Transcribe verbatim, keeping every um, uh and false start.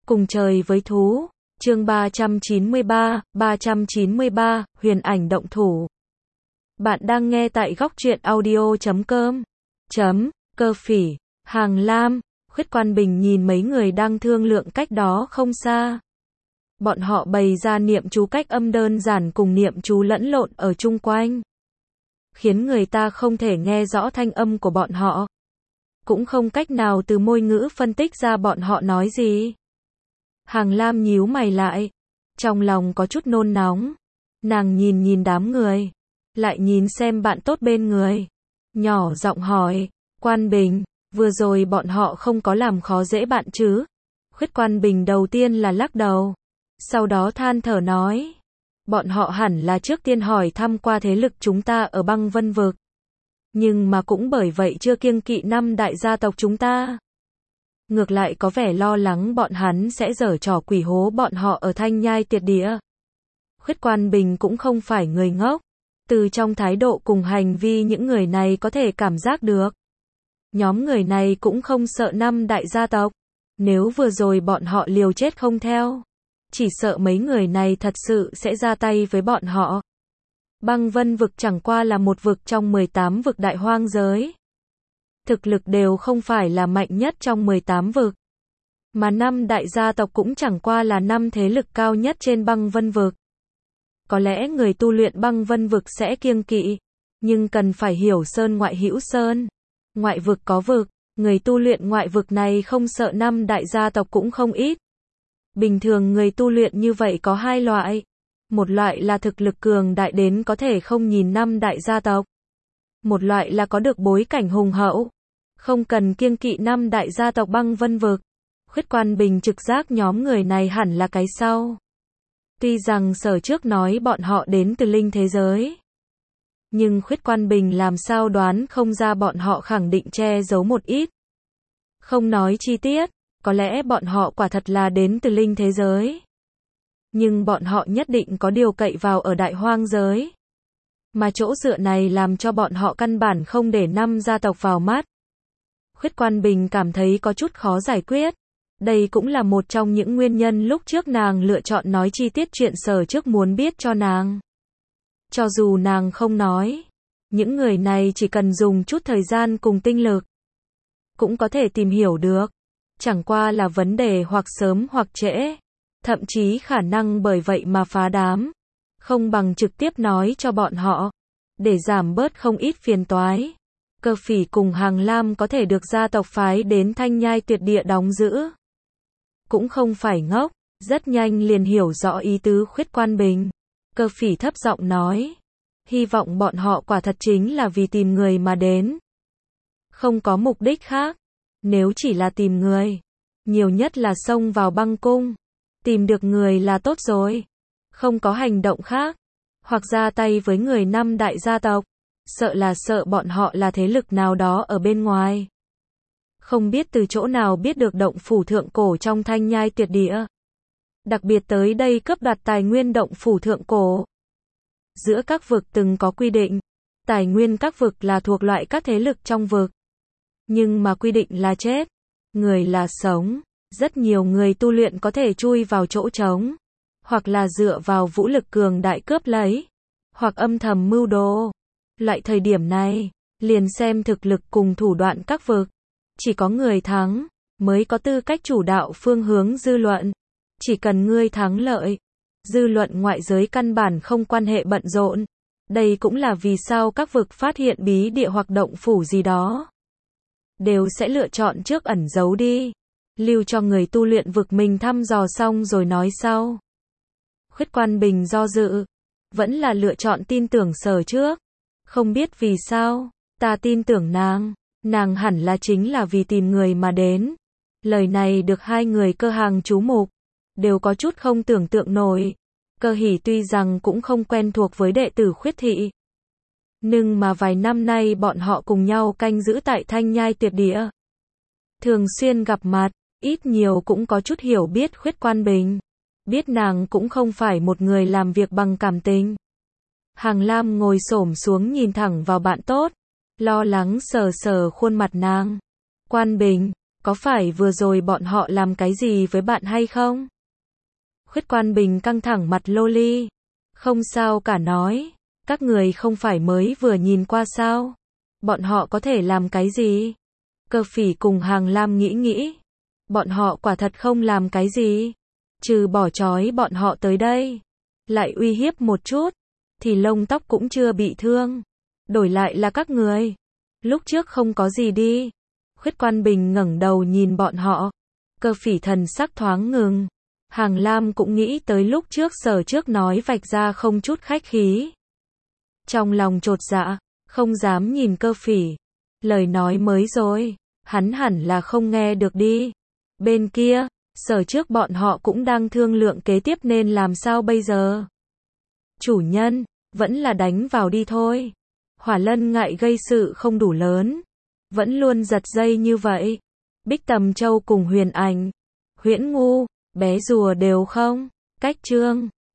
Cùng trời với thú. Chương ba trăm chín mươi ba, ba trăm chín mươi ba, huyền ảnh động thủ. Bạn đang nghe tại góc truyện audio chấm com. Chấm, Cơ Phỉ, Hàng Lam, Khuyết Quan Bình nhìn mấy người đang thương lượng cách đó không xa. Bọn họ bày ra niệm chú cách âm đơn giản cùng niệm chú lẫn lộn ở chung quanh, khiến người ta không thể nghe rõ thanh âm của bọn họ, cũng không cách nào từ môi ngữ phân tích ra bọn họ nói gì. Hàng Lam nhíu mày lại, trong lòng có chút nôn nóng. Nàng nhìn nhìn đám người, lại nhìn xem bạn tốt bên người, nhỏ giọng hỏi, Quan Bình, vừa rồi bọn họ không có làm khó dễ bạn chứ? Khuyết Quan Bình đầu tiên là lắc đầu, sau đó than thở nói, bọn họ hẳn là trước tiên hỏi thăm qua thế lực chúng ta ở Băng Vân Vực, nhưng mà cũng bởi vậy chưa kiêng kỵ năm đại gia tộc chúng ta. Ngược lại có vẻ lo lắng bọn hắn sẽ giở trò quỷ hố bọn họ ở Thanh Nhai Tiệt Địa. Khuyết Quan Bình cũng không phải người ngốc, từ trong thái độ cùng hành vi những người này có thể cảm giác được. Nhóm người này cũng không sợ năm đại gia tộc, nếu vừa rồi bọn họ liều chết không theo, chỉ sợ mấy người này thật sự sẽ ra tay với bọn họ. Băng Vân Vực chẳng qua là một vực trong mười tám vực đại hoang giới. Thực lực đều không phải là mạnh nhất trong mười tám vực. Mà năm đại gia tộc cũng chẳng qua là năm thế lực cao nhất trên Băng Vân Vực. Có lẽ người tu luyện Băng Vân Vực sẽ kiêng kỵ, nhưng cần phải hiểu sơn ngoại hữu sơn, ngoại vực có vực, người tu luyện ngoại vực này không sợ năm đại gia tộc cũng không ít. Bình thường người tu luyện như vậy có hai loại. Một loại là thực lực cường đại đến có thể không nhìn năm đại gia tộc. Một loại là có được bối cảnh hùng hậu, không cần kiêng kỵ năm đại gia tộc Băng Vân Vực. Khuyết Quan Bình trực giác nhóm người này hẳn là cái sau. Tuy rằng sở trước nói bọn họ đến từ linh thế giới, nhưng Khuyết Quan Bình làm sao đoán không ra bọn họ khẳng định che giấu một ít. Không nói chi tiết, có lẽ bọn họ quả thật là đến từ linh thế giới. Nhưng bọn họ nhất định có điều cậy vào ở đại hoang giới. Mà chỗ dựa này làm cho bọn họ căn bản không để năm gia tộc vào mắt. Khuyết Quan Bình cảm thấy có chút khó giải quyết. Đây cũng là một trong những nguyên nhân lúc trước nàng lựa chọn nói chi tiết chuyện sở trước muốn biết cho nàng. Cho dù nàng không nói, những người này chỉ cần dùng chút thời gian cùng tinh lực, cũng có thể tìm hiểu được. Chẳng qua là vấn đề hoặc sớm hoặc trễ, thậm chí khả năng bởi vậy mà phá đám. Không bằng trực tiếp nói cho bọn họ, để giảm bớt không ít phiền toái. Cơ Phỉ cùng Hàng Lam có thể được gia tộc phái đến Thanh Nhai Tuyệt Địa đóng giữ, cũng không phải ngốc, rất nhanh liền hiểu rõ ý tứ Khuyết Quan Bình. Cơ Phỉ thấp giọng nói, hy vọng bọn họ quả thật chính là vì tìm người mà đến, không có mục đích khác. Nếu chỉ là tìm người, nhiều nhất là xông vào băng cung, tìm được người là tốt rồi, không có hành động khác, hoặc ra tay với người năm đại gia tộc, sợ là sợ bọn họ là thế lực nào đó ở bên ngoài. Không biết từ chỗ nào biết được động phủ thượng cổ trong Thanh Nhai Tuyệt Địa. Đặc biệt tới đây cướp đoạt tài nguyên động phủ thượng cổ. Giữa các vực từng có quy định, tài nguyên các vực là thuộc loại các thế lực trong vực. Nhưng mà quy định là chết, người là sống. Rất nhiều người tu luyện có thể chui vào chỗ trống, hoặc là dựa vào vũ lực cường đại cướp lấy, hoặc âm thầm mưu đồ. Loại thời điểm này, liền xem thực lực cùng thủ đoạn các vực. Chỉ có người thắng, mới có tư cách chủ đạo phương hướng dư luận. Chỉ cần ngươi thắng lợi, dư luận ngoại giới căn bản không quan hệ bận rộn. Đây cũng là vì sao các vực phát hiện bí địa hoặc động phủ gì đó, đều sẽ lựa chọn trước ẩn giấu đi, lưu cho người tu luyện vực mình thăm dò xong rồi nói sau. Khuyết Quan Bình do dự, vẫn là lựa chọn tin tưởng sở trước. Không biết vì sao, ta tin tưởng nàng, nàng hẳn là chính là vì tìm người mà đến. Lời này được hai người Cơ Hàng chú mục, đều có chút không tưởng tượng nổi. Cơ Hỉ tuy rằng cũng không quen thuộc với đệ tử Khuyết thị, nhưng mà vài năm nay bọn họ cùng nhau canh giữ tại Thanh Nhai Tuyệt Địa, thường xuyên gặp mặt, ít nhiều cũng có chút hiểu biết Khuyết Quan Bình. Biết nàng cũng không phải một người làm việc bằng cảm tình. Hàng Lam ngồi xổm xuống nhìn thẳng vào bạn tốt, lo lắng sờ sờ khuôn mặt nàng. Quan Bình, có phải vừa rồi bọn họ làm cái gì với bạn hay không? Khuyết Quan Bình căng thẳng mặt Loli. Không sao cả nói, các người không phải mới vừa nhìn qua sao? Bọn họ có thể làm cái gì? Cơ Phỉ cùng Hàng Lam nghĩ nghĩ. Bọn họ quả thật không làm cái gì. Trừ bỏ trói bọn họ tới đây. Lại uy hiếp một chút. Thì lông tóc cũng chưa bị thương. Đổi lại là các người. Lúc trước không có gì đi. Khuyết Quan Bình ngẩng đầu nhìn bọn họ. Cơ Phỉ thần sắc thoáng ngừng. Hàng Lam cũng nghĩ tới lúc trước Sở Trước nói vạch ra không chút khách khí. Trong lòng chột dạ, không dám nhìn Cơ Phỉ. Lời nói mới rồi, hắn hẳn là không nghe được đi. Bên kia, Sở Trước bọn họ cũng đang thương lượng kế tiếp nên làm sao bây giờ. Chủ nhân, vẫn là đánh vào đi thôi. Hỏa Lân ngại gây sự không đủ lớn. Vẫn luôn giật dây như vậy. Bích Tầm Châu cùng Huyền Ảnh, Huyễn Ngu, bé rùa đều không. Cách trương.